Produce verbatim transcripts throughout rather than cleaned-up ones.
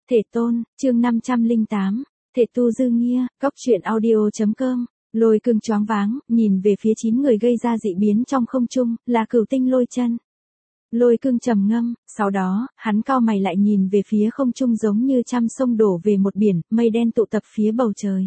Thể tôn, chương năm trăm lẻ tám, thể tu dư nghia, cóc truyện audio.com. Lôi cương choáng váng, nhìn về phía chín người gây ra dị biến trong không trung, là cửu tinh lôi chân. Lôi cương trầm ngâm, sau đó, hắn cau mày lại nhìn về phía không trung giống như trăm sông đổ về một biển, mây đen tụ tập phía bầu trời.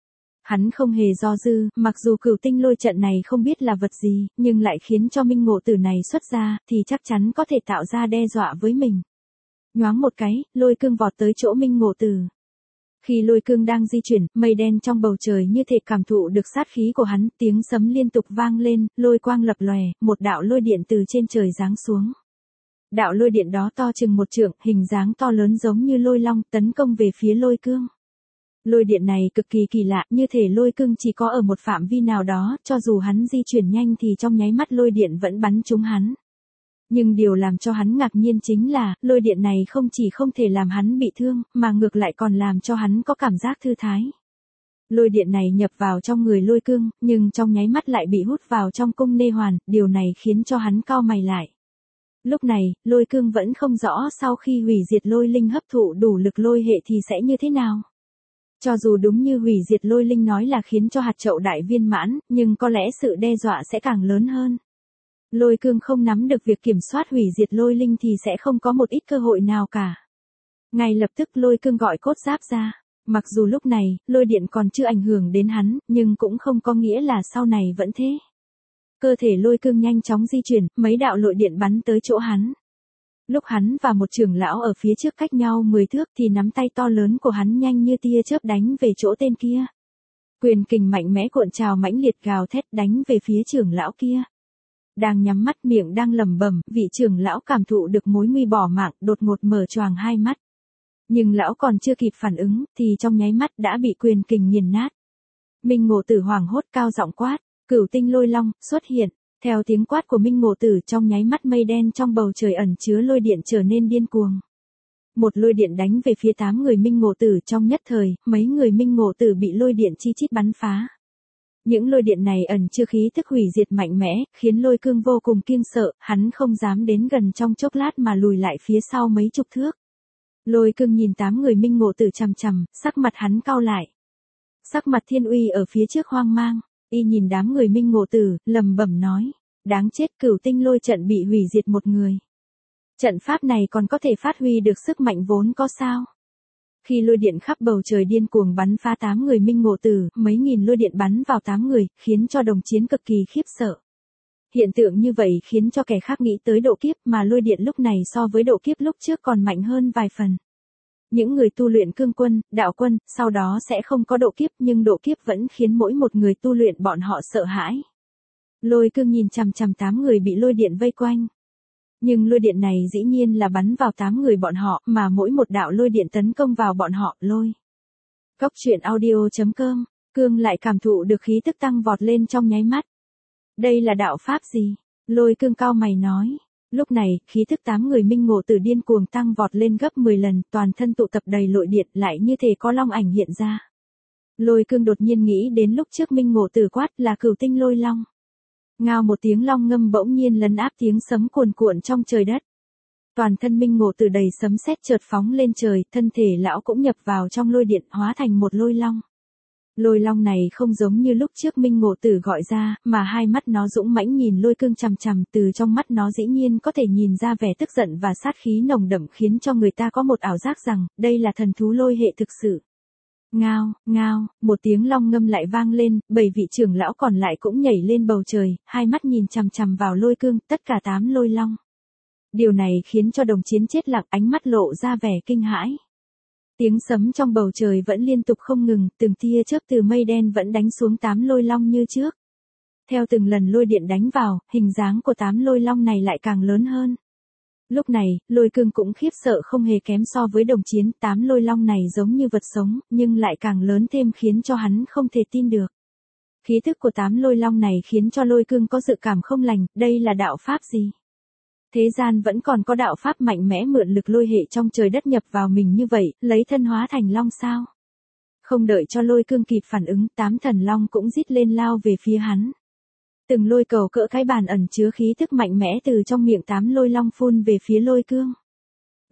Hắn không hề do dư, mặc dù cửu tinh lôi trận này không biết là vật gì, nhưng lại khiến cho minh ngộ tử này xuất ra, thì chắc chắn có thể tạo ra đe dọa với mình. Nhoáng một cái, lôi cương vọt tới chỗ minh ngộ tử. Khi lôi cương đang di chuyển, mây đen trong bầu trời như thể cảm thụ được sát khí của hắn, tiếng sấm liên tục vang lên, lôi quang lập lòe, một đạo lôi điện từ trên trời giáng xuống. Đạo lôi điện đó to chừng một trượng, hình dáng to lớn giống như lôi long, tấn công về phía lôi cương. Lôi điện này cực kỳ kỳ lạ, như thể lôi cương chỉ có ở một phạm vi nào đó, cho dù hắn di chuyển nhanh thì trong nháy mắt lôi điện vẫn bắn trúng hắn. Nhưng điều làm cho hắn ngạc nhiên chính là, lôi điện này không chỉ không thể làm hắn bị thương, mà ngược lại còn làm cho hắn có cảm giác thư thái. Lôi điện này nhập vào trong người lôi cương, nhưng trong nháy mắt lại bị hút vào trong cung nê hoàn, điều này khiến cho hắn cau mày lại. Lúc này, lôi cương vẫn không rõ sau khi hủy diệt lôi linh hấp thụ đủ lực lôi hệ thì sẽ như thế nào. Cho dù đúng như hủy diệt lôi linh nói là khiến cho hạt chậu đại viên mãn, nhưng có lẽ sự đe dọa sẽ càng lớn hơn. Lôi cương không nắm được việc kiểm soát hủy diệt lôi linh thì sẽ không có một ít cơ hội nào cả. Ngay lập tức lôi cương gọi cốt giáp ra. Mặc dù lúc này, lôi điện còn chưa ảnh hưởng đến hắn, nhưng cũng không có nghĩa là sau này vẫn thế. Cơ thể lôi cương nhanh chóng di chuyển, mấy đạo lôi điện bắn tới chỗ hắn. Lúc hắn và một trưởng lão ở phía trước cách nhau mười thước thì nắm tay to lớn của hắn nhanh như tia chớp đánh về chỗ tên kia. Quyền kình mạnh mẽ cuộn trào mãnh liệt gào thét đánh về phía trưởng lão kia. Đang nhắm mắt miệng đang lẩm bẩm, vị trưởng lão cảm thụ được mối nguy bỏ mạng, đột ngột mở choàng hai mắt. Nhưng lão còn chưa kịp phản ứng, thì trong nháy mắt đã bị quyền kình nghiền nát. Minh Ngộ Tử hoảng hốt cao giọng quát, cửu tinh lôi long, xuất hiện. Theo tiếng quát của Minh Ngộ Tử trong nháy mắt mây đen trong bầu trời ẩn chứa lôi điện trở nên điên cuồng. Một lôi điện đánh về phía tám người Minh Ngộ Tử trong nhất thời, mấy người Minh Ngộ Tử bị lôi điện chi chít bắn phá. Những lôi điện này ẩn chứa khí tức hủy diệt mạnh mẽ, khiến lôi cương vô cùng kiêng sợ, hắn không dám đến gần trong chốc lát mà lùi lại phía sau mấy chục thước. Lôi cương nhìn tám người Minh Ngộ Tử chằm chằm, sắc mặt hắn cau lại. Sắc mặt Thiên Uy ở phía trước hoang mang, y nhìn đám người Minh Ngộ Tử, lầm bẩm nói, đáng chết, cửu tinh lôi trận bị hủy diệt một người. Trận pháp này còn có thể phát huy được sức mạnh vốn có sao? Khi lôi điện khắp bầu trời điên cuồng bắn phá tám người Minh Ngộ Tử, mấy nghìn lôi điện bắn vào tám người, khiến cho đồng chiến cực kỳ khiếp sợ. Hiện tượng như vậy khiến cho kẻ khác nghĩ tới độ kiếp, mà lôi điện lúc này so với độ kiếp lúc trước còn mạnh hơn vài phần. Những người tu luyện cương quân, đạo quân, sau đó sẽ không có độ kiếp, nhưng độ kiếp vẫn khiến mỗi một người tu luyện bọn họ sợ hãi. Lôi cương nhìn chằm chằm tám người bị lôi điện vây quanh. Nhưng lôi điện này dĩ nhiên là bắn vào tám người bọn họ, mà mỗi một đạo lôi điện tấn công vào bọn họ, lôi. Cóc truyện audio.com, cương lại cảm thụ được khí tức tăng vọt lên trong nháy mắt. Đây là đạo pháp gì? Lôi cương cao mày nói. Lúc này, khí thức tám người Minh Ngộ Tử điên cuồng tăng vọt lên gấp mười lần, toàn thân tụ tập đầy lôi điện lại như thể có long ảnh hiện ra. Lôi cương đột nhiên nghĩ đến lúc trước Minh Ngộ Tử quát là cửu tinh lôi long. Ngao một tiếng long ngâm bỗng nhiên lấn áp tiếng sấm cuồn cuộn trong trời đất. Toàn thân Minh Ngộ Tử đầy sấm sét chợt phóng lên trời, thân thể lão cũng nhập vào trong lôi điện hóa thành một lôi long. Lôi long này không giống như lúc trước Minh Ngộ Tử gọi ra, mà hai mắt nó dũng mãnh nhìn lôi cương chằm chằm, từ trong mắt nó dĩ nhiên có thể nhìn ra vẻ tức giận và sát khí nồng đậm, khiến cho người ta có một ảo giác rằng, đây là thần thú lôi hệ thực sự. Ngao, ngao, một tiếng long ngâm lại vang lên, bảy vị trưởng lão còn lại cũng nhảy lên bầu trời, hai mắt nhìn chằm chằm vào lôi cương, tất cả tám lôi long. Điều này khiến cho đồng chiến chết lặng, ánh mắt lộ ra vẻ kinh hãi. Tiếng sấm trong bầu trời vẫn liên tục không ngừng, từng tia chớp từ mây đen vẫn đánh xuống tám lôi long như trước. Theo từng lần lôi điện đánh vào, hình dáng của tám lôi long này lại càng lớn hơn. Lúc này, lôi cương cũng khiếp sợ không hề kém so với đồng chiến, tám lôi long này giống như vật sống, nhưng lại càng lớn thêm khiến cho hắn không thể tin được. Khí thức của tám lôi long này khiến cho lôi cương có dự cảm không lành, đây là đạo pháp gì? Thế gian vẫn còn có đạo pháp mạnh mẽ mượn lực lôi hệ trong trời đất nhập vào mình như vậy, lấy thân hóa thành long sao? Không đợi cho lôi cương kịp phản ứng, tám thần long cũng rít lên lao về phía hắn. Từng lôi cầu cỡ cái bàn ẩn chứa khí thức mạnh mẽ từ trong miệng tám lôi long phun về phía lôi cương.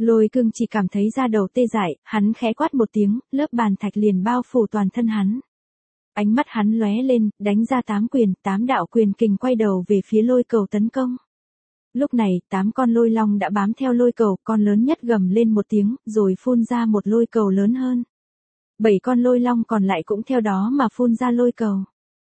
Lôi cương chỉ cảm thấy da đầu tê dại, hắn khẽ quát một tiếng, lớp bàn thạch liền bao phủ toàn thân hắn. Ánh mắt hắn lóe lên, đánh ra tám quyền, tám đạo quyền kình quay đầu về phía lôi cầu tấn công. Lúc này, tám con lôi long đã bám theo lôi cầu, con lớn nhất gầm lên một tiếng, rồi phun ra một lôi cầu lớn hơn. Bảy con lôi long còn lại cũng theo đó mà phun ra lôi cầu.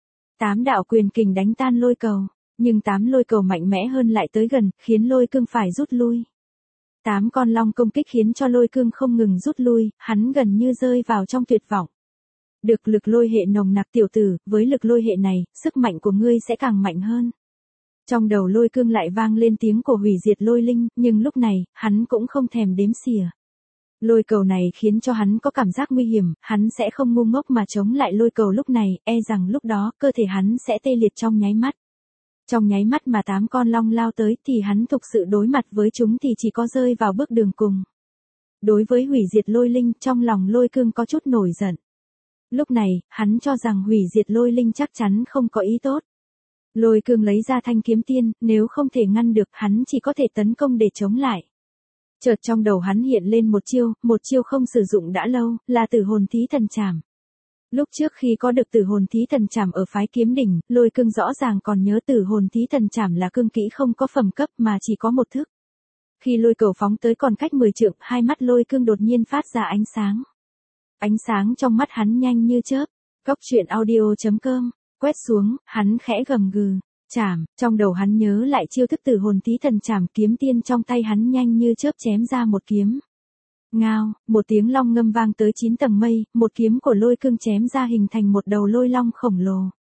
Tám đạo quyền kình đánh tan lôi cầu, nhưng tám lôi cầu mạnh mẽ hơn lại tới gần, khiến lôi cương phải rút lui. Tám con long công kích khiến cho lôi cương không ngừng rút lui, hắn gần như rơi vào trong tuyệt vọng. Được lực lôi hệ nồng nặc tiểu tử, với lực lôi hệ này, sức mạnh của ngươi sẽ càng mạnh hơn. Trong đầu lôi cương lại vang lên tiếng của hủy diệt lôi linh, nhưng lúc này, hắn cũng không thèm đếm xỉa. Lôi cầu này khiến cho hắn có cảm giác nguy hiểm, hắn sẽ không ngu ngốc mà chống lại lôi cầu lúc này, e rằng lúc đó cơ thể hắn sẽ tê liệt trong nháy mắt. Trong nháy mắt mà tám con long lao tới thì hắn thực sự đối mặt với chúng thì chỉ có rơi vào bước đường cùng. Đối với hủy diệt lôi linh, trong lòng lôi cương có chút nổi giận. Lúc này, hắn cho rằng hủy diệt lôi linh chắc chắn không có ý tốt. Lôi cương lấy ra thanh kiếm tiên, nếu không thể ngăn được, hắn chỉ có thể tấn công để chống lại. Chợt trong đầu hắn hiện lên một chiêu, một chiêu không sử dụng đã lâu, là tử hồn thí thần trảm. Lúc trước khi có được tử hồn thí thần trảm ở phái kiếm đỉnh, lôi cương rõ ràng còn nhớ tử hồn thí thần trảm là cương kỹ không có phẩm cấp mà chỉ có một thức. Khi lôi cầu phóng tới còn cách mười trượng, hai mắt lôi cương đột nhiên phát ra ánh sáng. Ánh sáng trong mắt hắn nhanh như chớp. Cóc truyện audio chấm com, quét xuống, hắn khẽ gầm gừ, chảm, trong đầu hắn nhớ lại chiêu thức tử hồn thí thần trảm, kiếm tiên trong tay hắn nhanh như chớp chém ra một kiếm. Ngao, một tiếng long ngâm vang tới chín tầng mây, một kiếm của lôi cương chém ra hình thành một đầu lôi long khổng lồ.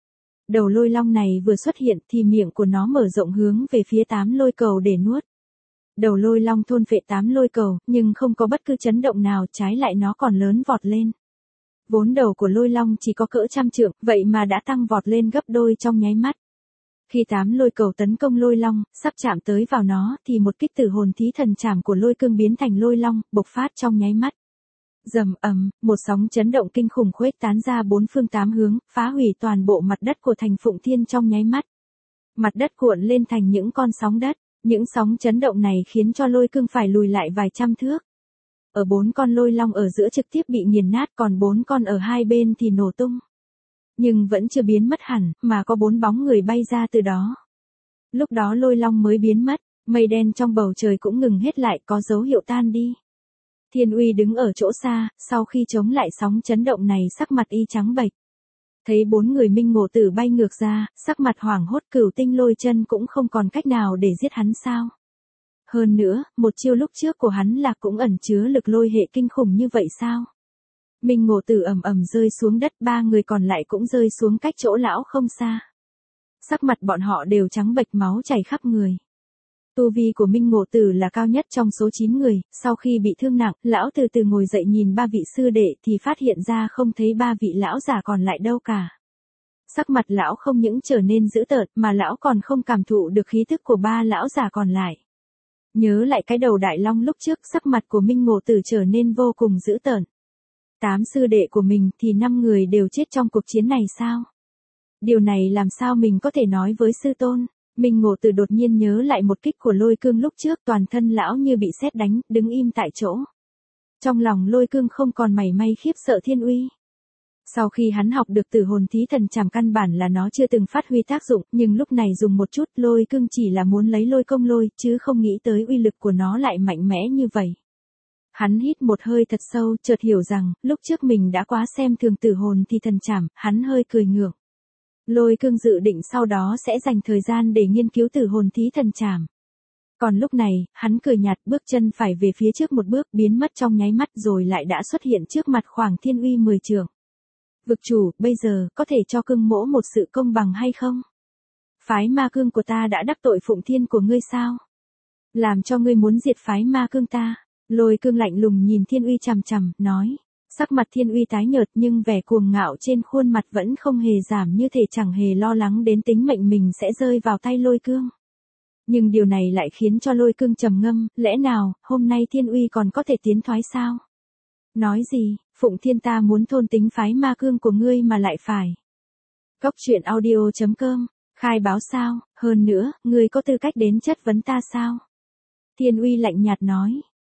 Đầu lôi long này vừa xuất hiện thì miệng của nó mở rộng hướng về phía tám lôi cầu để nuốt. Đầu lôi long thôn phệ tám lôi cầu, nhưng không có bất cứ chấn động nào, trái lại nó còn lớn vọt lên. Vốn đầu của lôi long chỉ có cỡ trăm trượng, vậy mà đã tăng vọt lên gấp đôi trong nháy mắt. Khi tám lôi cầu tấn công lôi long, sắp chạm tới vào nó, thì một kích tử hồn thí thần trảm của lôi cương biến thành lôi long, bộc phát trong nháy mắt. Rầm ầm, một sóng chấn động kinh khủng khuếch tán ra bốn phương tám hướng, phá hủy toàn bộ mặt đất của thành Phụng Thiên trong nháy mắt. Mặt đất cuộn lên thành những con sóng đất, những sóng chấn động này khiến cho lôi cương phải lùi lại vài trăm thước. Ở bốn con lôi long ở giữa trực tiếp bị nghiền nát, còn bốn con ở hai bên thì nổ tung. Nhưng vẫn chưa biến mất hẳn, mà có bốn bóng người bay ra từ đó. Lúc đó lôi long mới biến mất, mây đen trong bầu trời cũng ngừng hết lại, có dấu hiệu tan đi. Thiên Uy đứng ở chỗ xa, sau khi chống lại sóng chấn động này sắc mặt y trắng bệch. Thấy bốn người Minh Ngộ Tử bay ngược ra, sắc mặt hoảng hốt, Cửu Tinh Lôi Chân cũng không còn cách nào để giết hắn sao? Hơn nữa, một chiêu lúc trước của hắn là cũng ẩn chứa lực lôi hệ kinh khủng như vậy sao? Minh Ngộ Tử ầm ầm rơi xuống đất, ba người còn lại cũng rơi xuống cách chỗ lão không xa. Sắc mặt bọn họ đều trắng bệch, máu chảy khắp người. Tu vi của Minh Ngộ Tử là cao nhất trong số chín người, sau khi bị thương nặng, lão từ từ ngồi dậy nhìn ba vị sư đệ thì phát hiện ra không thấy ba vị lão giả còn lại đâu cả. Sắc mặt lão không những trở nên dữ tợn mà lão còn không cảm thụ được khí thức của ba lão giả còn lại. Nhớ lại cái đầu đại long lúc trước, sắc mặt của Minh Ngộ Tử trở nên vô cùng dữ tợn. Tám sư đệ của mình thì năm người đều chết trong cuộc chiến này sao? Điều này làm sao mình có thể nói với sư tôn? Minh Ngộ Tử đột nhiên nhớ lại một kích của lôi cương lúc trước, toàn thân lão như bị sét đánh, đứng im tại chỗ. Trong lòng lôi cương không còn mảy may khiếp sợ Thiên Uy. Sau khi hắn học được tử hồn thí thần trảm, căn bản là nó chưa từng phát huy tác dụng, nhưng lúc này dùng một chút, lôi cương chỉ là muốn lấy lôi công lôi, chứ không nghĩ tới uy lực của nó lại mạnh mẽ như vậy. Hắn hít một hơi thật sâu, chợt hiểu rằng, lúc trước mình đã quá xem thường tử hồn thí thần trảm, hắn hơi cười ngượng. Lôi cương dự định sau đó sẽ dành thời gian để nghiên cứu tử hồn thí thần trảm. Còn lúc này, hắn cười nhạt, bước chân phải về phía trước một bước, biến mất trong nháy mắt rồi lại đã xuất hiện trước mặt khoảng Thiên Uy mười trượng. Vực chủ, bây giờ, có thể cho cương mỗ một sự công bằng hay không? Phái ma cương của ta đã đắc tội Phụng Thiên của ngươi sao? Làm cho ngươi muốn diệt phái ma cương ta. Lôi cương lạnh lùng nhìn Thiên Uy chằm chằm, nói. Sắc mặt Thiên Uy tái nhợt nhưng vẻ cuồng ngạo trên khuôn mặt vẫn không hề giảm, như thể chẳng hề lo lắng đến tính mệnh mình sẽ rơi vào tay lôi cương. Nhưng điều này lại khiến cho lôi cương trầm ngâm, lẽ nào, hôm nay Thiên Uy còn có thể tiến thoái sao? Nói gì, Phụng Thiên ta muốn thôn tính phái ma cương của ngươi mà lại phải. Cóc truyện audio chấm com, khai báo sao, hơn nữa, ngươi có tư cách đến chất vấn ta sao? Thiên Uy lạnh nhạt nói,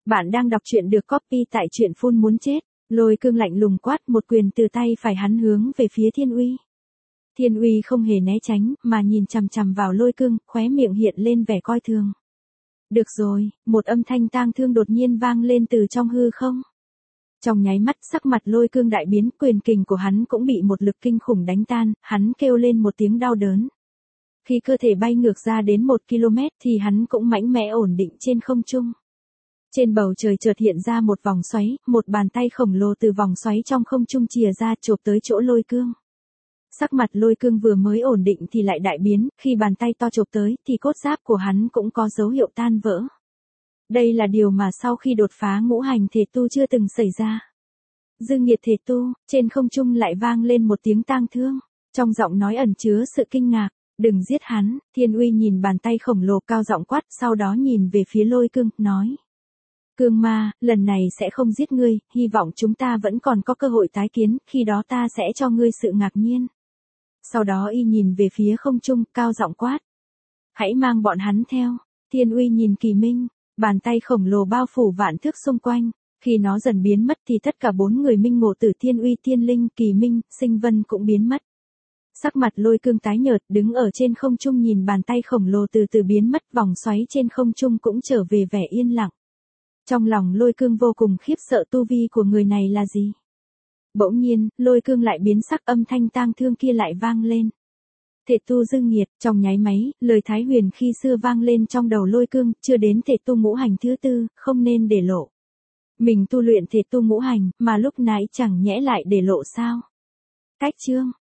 Bạn đang đọc truyện được copy tại truyện phun muốn chết. Lôi Cương lạnh lùng quát một quyền từ tay phải hắn hướng về phía Thiên Uy. Thiên Uy không hề né tránh, mà nhìn chằm chằm vào Lôi Cương, khóe miệng hiện lên vẻ coi thường. Được rồi, một âm thanh tang thương đột nhiên vang lên từ trong hư không. Trong nháy mắt sắc mặt Lôi Cương đại biến, quyền kình của hắn cũng bị một lực kinh khủng đánh tan, hắn kêu lên một tiếng đau đớn. Khi cơ thể bay ngược ra đến một ki lô mét thì hắn cũng mãnh mẽ ổn định trên không trung. Trên bầu trời chợt hiện ra một vòng xoáy, một bàn tay khổng lồ từ vòng xoáy trong không trung chìa ra chộp tới chỗ Lôi Cương. Sắc mặt Lôi Cương vừa mới ổn định thì lại đại biến, khi bàn tay to chộp tới thì cốt giáp của hắn cũng có dấu hiệu tan vỡ. Đây là điều mà sau khi đột phá ngũ hành thể tu chưa từng xảy ra. Dư nghiệt thể tu, trên không trung lại vang lên một tiếng tang thương, trong giọng nói ẩn chứa sự kinh ngạc. Đừng giết hắn. Thiên Uy nhìn bàn tay khổng lồ cao giọng quát, sau đó nhìn về phía Lôi Cương, nói. Cương ma, lần này sẽ không giết ngươi, hy vọng chúng ta vẫn còn có cơ hội tái kiến, khi đó ta sẽ cho ngươi sự ngạc nhiên. Sau đó y nhìn về phía không trung, cao giọng quát. Hãy mang bọn hắn theo. Thiên Uy nhìn Kỳ Minh, bàn tay khổng lồ bao phủ vạn thước xung quanh, khi nó dần biến mất thì tất cả bốn người Minh Ngộ Tử, Thiên Uy, Thiên Linh, Kỳ Minh, Sinh Vân cũng biến mất. Sắc mặt Lôi Cương tái nhợt, đứng ở trên không trung nhìn bàn tay khổng lồ từ từ biến mất, vòng xoáy trên không trung cũng trở về vẻ yên lặng. Trong lòng Lôi Cương vô cùng khiếp sợ, tu vi của người này là gì? Bỗng nhiên, Lôi Cương lại biến sắc, âm thanh tang thương kia lại vang lên. Thể tu dư nghiệt, trong nháy máy, lời Thái Huyền khi xưa vang lên trong đầu Lôi Cương, chưa đến thể tu ngũ hành thứ tư, không nên để lộ. Mình tu luyện thể tu ngũ hành, mà lúc nãy chẳng nhẽ lại để lộ sao? Cách chương